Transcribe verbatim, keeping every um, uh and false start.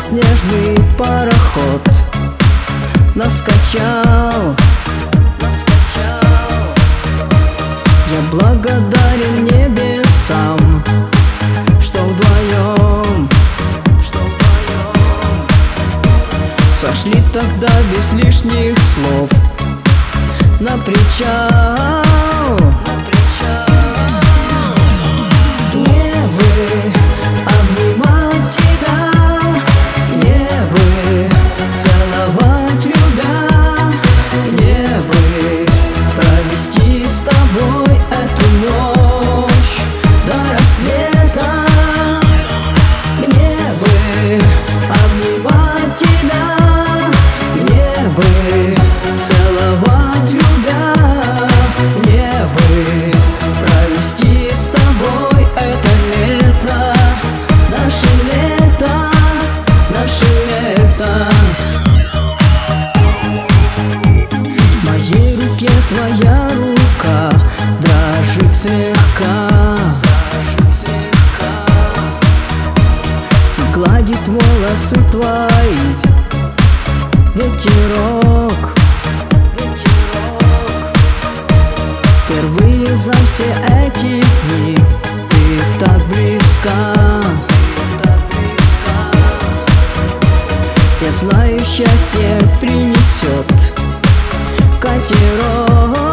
снежный пароход нас качал, нас качал. Я благодарен небесам, что вдвоем, что вдвоем сошли тогда без лишних слов на причал, на причал. Небы, обнимать тебя, небы, целовать любя, небы, провести с тобой эту ночь до рассвета. Небы, обнимать тебя, небы, целовать любя, небы, провести с тобой это лето, наше лето, наше лето. В моей руке твоя рука дрожит слегка, дрожит слегка, гладит волосы твои ветерок, ветерок. Впервые за все эти дни ты так близка, так близка. Я знаю, счастье принесет катерок.